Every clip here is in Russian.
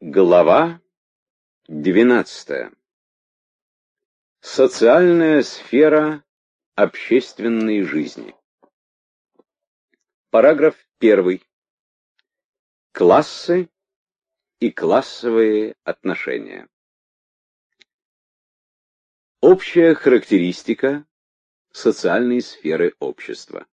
Глава 12. Социальная сфера общественной жизни. Параграф 1. Классы и классовые отношения. Общая характеристика социальной сферы общества.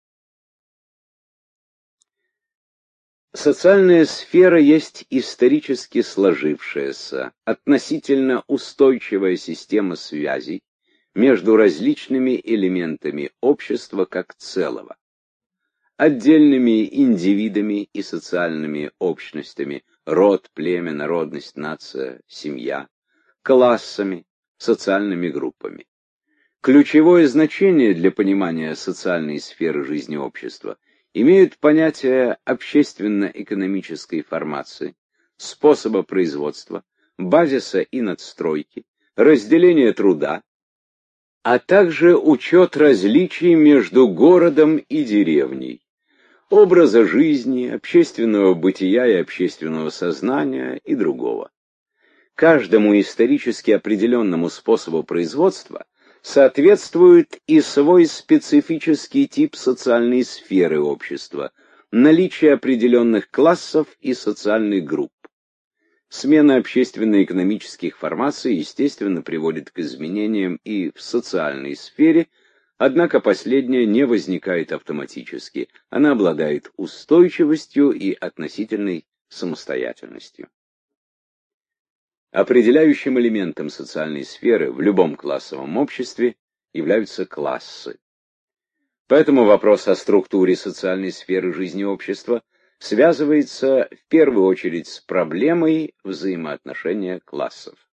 Социальная сфера есть исторически сложившаяся, относительно устойчивая система связей между различными элементами общества как целого, отдельными индивидами и социальными общностями, род, племя, народность, нация, семья, классами, социальными группами. Ключевое значение для понимания социальной сферы жизни общества имеют понятия общественно-экономической формации, способа производства, базиса и надстройки, разделения труда, а также учет различий между городом и деревней, образа жизни, общественного бытия и общественного сознания и другого. Каждому исторически определенному способу производства соответствует и свой специфический тип социальной сферы общества, наличие определенных классов и социальных групп. Смена общественно-экономических формаций, естественно, приводит к изменениям и в социальной сфере, однако последняя не возникает автоматически, она обладает устойчивостью и относительной самостоятельностью. Определяющим элементом социальной сферы в любом классовом обществе являются классы. Поэтому вопрос о структуре социальной сферы жизни общества связывается в первую очередь с проблемой взаимоотношения классов.